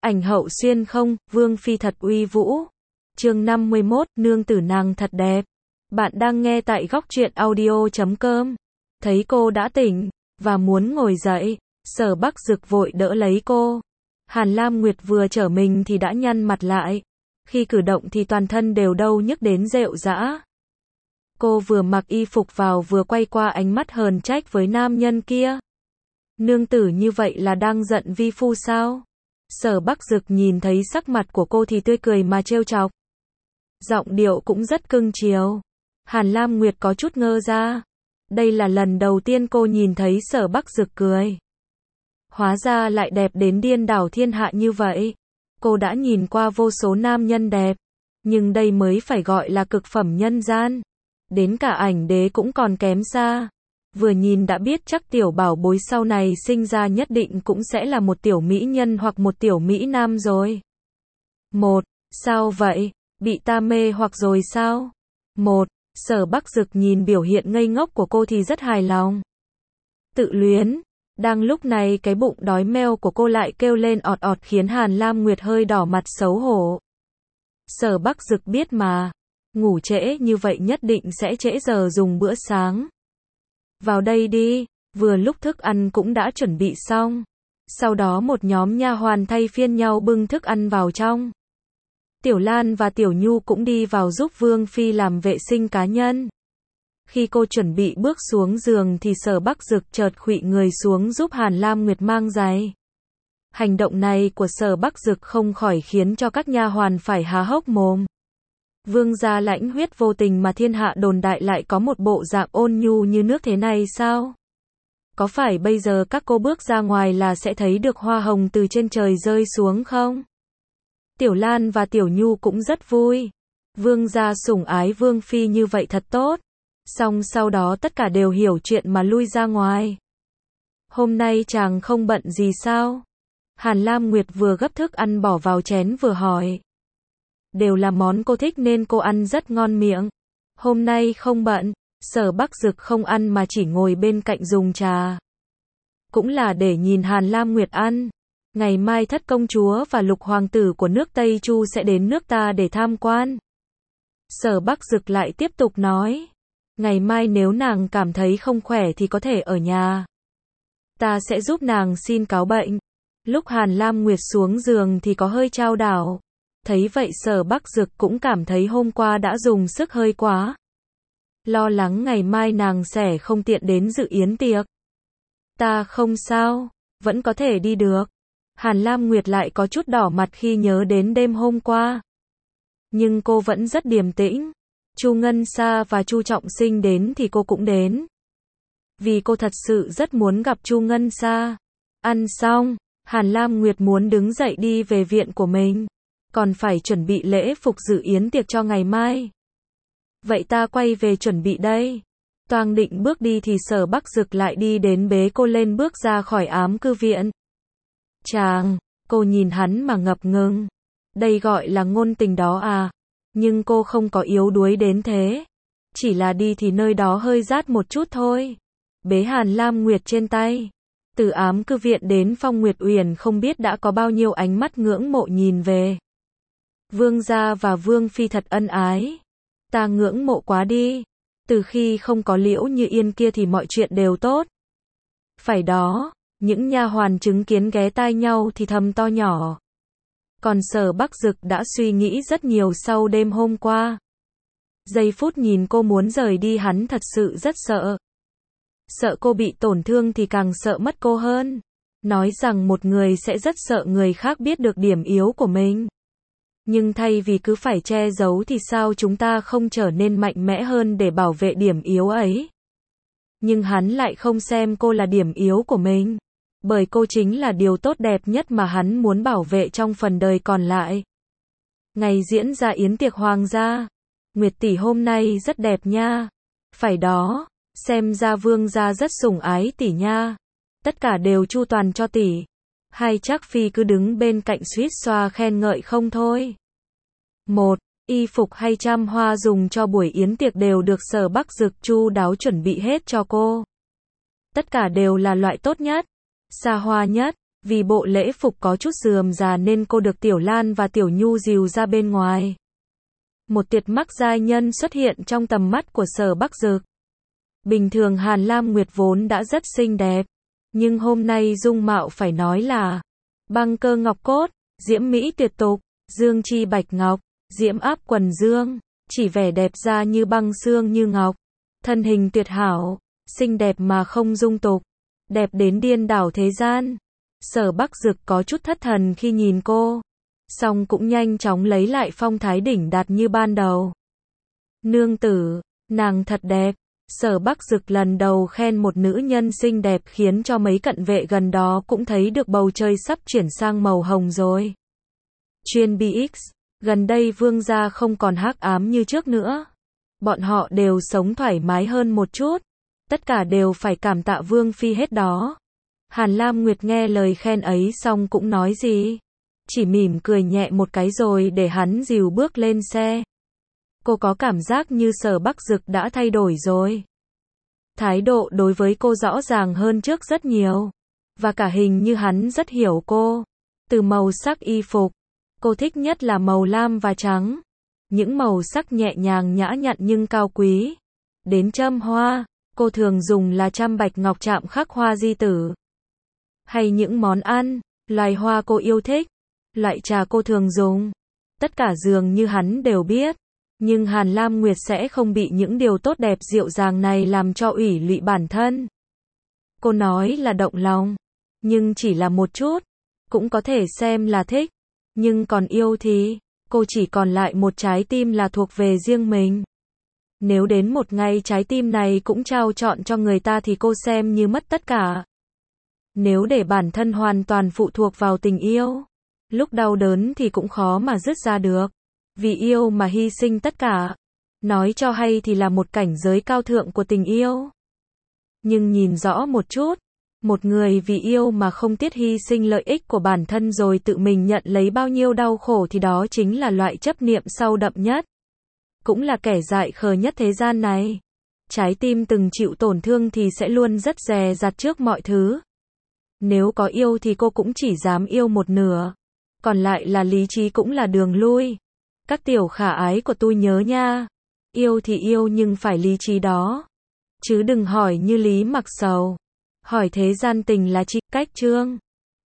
Ảnh hậu xuyên không, vương phi thật uy vũ. Chương 51, nương tử nàng thật đẹp. Bạn đang nghe tại góc truyện audio.com. Thấy cô đã tỉnh, và muốn ngồi dậy, Sở Bắc Dực vội đỡ lấy cô. Hàn Lam Nguyệt vừa trở mình thì đã nhăn mặt lại. Khi cử động thì toàn thân đều đau nhức đến rệu rã. Cô vừa mặc y phục vào vừa quay qua ánh mắt hờn trách với nam nhân kia. Nương tử như vậy là đang giận vi phu sao? Sở Bắc Dực nhìn thấy sắc mặt của cô thì tươi cười mà trêu chọc. Giọng điệu cũng rất cưng chiều. Hàn Lam Nguyệt có chút ngơ ra. Đây là lần đầu tiên cô nhìn thấy Sở Bắc Dực cười. Hóa ra lại đẹp đến điên đảo thiên hạ như vậy. Cô đã nhìn qua vô số nam nhân đẹp, nhưng đây mới phải gọi là cực phẩm nhân gian. Đến cả ảnh đế cũng còn kém xa. Vừa nhìn đã biết chắc tiểu bảo bối sau này sinh ra nhất định cũng sẽ là một tiểu mỹ nhân hoặc một tiểu mỹ nam rồi. Sao vậy? Bị ta mê hoặc rồi sao? Sở Bắc Dực nhìn biểu hiện ngây ngốc của cô thì rất hài lòng. Tự luyến. Đang lúc này cái bụng đói meo của cô lại kêu lên ọt ọt khiến Hàn Lam Nguyệt hơi đỏ mặt xấu hổ. Sở Bắc Dực biết mà. Ngủ trễ như vậy nhất định sẽ trễ giờ dùng bữa sáng. Vào đây đi, vừa lúc thức ăn cũng đã chuẩn bị xong. Sau đó một nhóm nha hoàn thay phiên nhau bưng thức ăn vào trong. Tiểu Lan và Tiểu Nhu cũng đi vào giúp Vương Phi làm vệ sinh cá nhân. Khi cô chuẩn bị bước xuống giường thì Sở Bắc Dực chợt khuỵu người xuống giúp Hàn Lam Nguyệt mang giày. Hành động này của Sở Bắc Dực không khỏi khiến cho các nha hoàn phải há hốc mồm. Vương gia lãnh huyết vô tình mà thiên hạ đồn đại lại có một bộ dạng ôn nhu như nước thế này sao? Có phải bây giờ các cô bước ra ngoài là sẽ thấy được hoa hồng từ trên trời rơi xuống không? Tiểu Lan và Tiểu Nhu cũng rất vui. Vương gia sủng ái Vương Phi như vậy thật tốt. Xong sau đó tất cả đều hiểu chuyện mà lui ra ngoài. Hôm nay chàng không bận gì sao? Hàn Lam Nguyệt vừa gấp thức ăn bỏ vào chén vừa hỏi. Đều là món cô thích nên cô ăn rất ngon miệng. Hôm nay không bận. Sở Bắc Dực không ăn mà chỉ ngồi bên cạnh dùng trà. Cũng là để nhìn Hàn Lam Nguyệt ăn. Ngày mai thất công chúa và lục hoàng tử của nước Tây Chu sẽ đến nước ta để tham quan. Sở Bắc Dực lại tiếp tục nói. Ngày mai nếu nàng cảm thấy không khỏe thì có thể ở nhà. Ta sẽ giúp nàng xin cáo bệnh. Lúc Hàn Lam Nguyệt xuống giường thì có hơi chao đảo. Thấy vậy Sở Bắc Dực cũng cảm thấy hôm qua đã dùng sức hơi quá. Lo lắng ngày mai nàng sẽ không tiện đến dự yến tiệc. Ta không sao, vẫn có thể đi được. Hàn Lam Nguyệt lại có chút đỏ mặt khi nhớ đến đêm hôm qua. Nhưng cô vẫn rất điềm tĩnh. Chu Ngân Sa và Chu Trọng Sinh đến thì cô cũng đến. Vì cô thật sự rất muốn gặp Chu Ngân Sa. Ăn xong, Hàn Lam Nguyệt muốn đứng dậy đi về viện của mình. Còn phải chuẩn bị lễ phục dự yến tiệc cho ngày mai. Vậy ta quay về chuẩn bị đây. Toang định bước đi thì Sở Bắc Dực lại đi đến bế cô lên bước ra khỏi ám cư viện. Chàng, cô nhìn hắn mà ngập ngừng. Đây gọi là ngôn tình đó à? Nhưng cô không có yếu đuối đến thế. Chỉ là đi thì nơi đó hơi rát một chút thôi. Bế Hàn Lam Nguyệt trên tay. Từ ám cư viện đến Phong Nguyệt Uyển không biết đã có bao nhiêu ánh mắt ngưỡng mộ nhìn về. Vương gia và Vương Phi thật ân ái. Ta ngưỡng mộ quá đi. Từ khi không có Liễu Như Yên kia thì mọi chuyện đều tốt. Phải đó, những nha hoàn chứng kiến ghé tai nhau thì thầm to nhỏ. Còn Sở Bắc Dực đã suy nghĩ rất nhiều sau đêm hôm qua. Giây phút nhìn cô muốn rời đi hắn thật sự rất sợ. Sợ cô bị tổn thương thì càng sợ mất cô hơn. Nói rằng một người sẽ rất sợ người khác biết được điểm yếu của mình. Nhưng thay vì cứ phải che giấu thì sao chúng ta không trở nên mạnh mẽ hơn để bảo vệ điểm yếu ấy. Nhưng hắn lại không xem cô là điểm yếu của mình. Bởi cô chính là điều tốt đẹp nhất mà hắn muốn bảo vệ trong phần đời còn lại. Ngày diễn ra yến tiệc hoàng gia. Nguyệt tỷ hôm nay rất đẹp nha. Phải đó, xem ra vương gia rất sủng ái tỷ nha. Tất cả đều chu toàn cho tỷ. Hay chắc Phi cứ đứng bên cạnh suýt xoa khen ngợi không thôi. Y phục hay trăm hoa dùng cho buổi yến tiệc đều được Sở Bắc Dực chu đáo chuẩn bị hết cho cô. Tất cả đều là loại tốt nhất, xa hoa nhất, Vì bộ lễ phục có chút rườm rà nên cô được Tiểu Lan và Tiểu Nhu dìu ra bên ngoài. Một tuyệt sắc giai nhân xuất hiện trong tầm mắt của Sở Bắc Dực. Bình thường Hàn Lam Nguyệt vốn đã rất xinh đẹp, nhưng hôm nay dung mạo phải nói là băng cơ ngọc cốt, diễm mỹ tuyệt tục, dương chi bạch ngọc, diễm áp quần dương, chỉ vẻ đẹp da như băng xương như ngọc, thân hình tuyệt hảo, xinh đẹp mà không dung tục, đẹp đến điên đảo thế gian. Sở Bắc Dực có chút thất thần khi nhìn cô, song cũng nhanh chóng lấy lại phong thái đỉnh đạt như ban đầu. Nương tử, nàng thật đẹp. Sở Bắc Dực lần đầu khen một nữ nhân xinh đẹp khiến cho mấy cận vệ gần đó cũng thấy được bầu trời sắp chuyển sang màu hồng rồi. Chuyên BX, gần đây vương gia không còn hắc ám như trước nữa. Bọn họ đều sống thoải mái hơn một chút. Tất cả đều phải cảm tạ vương phi hết đó. Hàn Lam Nguyệt nghe lời khen ấy xong cũng nói gì. Chỉ mỉm cười nhẹ một cái rồi để hắn dìu bước lên xe. Cô có cảm giác như Sở Bắc Dực đã thay đổi rồi. Thái độ đối với cô rõ ràng hơn trước rất nhiều. Và cả hình như hắn rất hiểu cô. Từ màu sắc y phục, cô thích nhất là màu lam và trắng. Những màu sắc nhẹ nhàng nhã nhặn nhưng cao quý. Đến châm hoa, cô thường dùng là châm bạch ngọc chạm khắc hoa di tử. Hay những món ăn, loài hoa cô yêu thích, loại trà cô thường dùng. Tất cả dường như hắn đều biết. Nhưng Hàn Lam Nguyệt sẽ không bị những điều tốt đẹp dịu dàng này làm cho ủy lụy bản thân. Cô nói là động lòng, nhưng chỉ là một chút, cũng có thể xem là thích. Nhưng còn yêu thì, cô chỉ còn lại một trái tim là thuộc về riêng mình. Nếu đến một ngày trái tim này cũng trao trọn cho người ta thì cô xem như mất tất cả. Nếu để bản thân hoàn toàn phụ thuộc vào tình yêu, lúc đau đớn thì cũng khó mà dứt ra được. Vì yêu mà hy sinh tất cả. Nói cho hay thì là một cảnh giới cao thượng của tình yêu. Nhưng nhìn rõ một chút, một người vì yêu mà không tiếc hy sinh lợi ích của bản thân rồi tự mình nhận lấy bao nhiêu đau khổ thì đó chính là loại chấp niệm sâu đậm nhất. Cũng là kẻ dại khờ nhất thế gian này. Trái tim từng chịu tổn thương thì sẽ luôn rất dè dặt trước mọi thứ. Nếu có yêu thì cô cũng chỉ dám yêu một nửa. Còn lại là lý trí cũng là đường lui. Các tiểu khả ái của tôi nhớ nha. Yêu thì yêu nhưng phải lý trí đó. Chứ đừng hỏi như Lý Mặc Sầu. Hỏi thế gian tình là chi cách chương.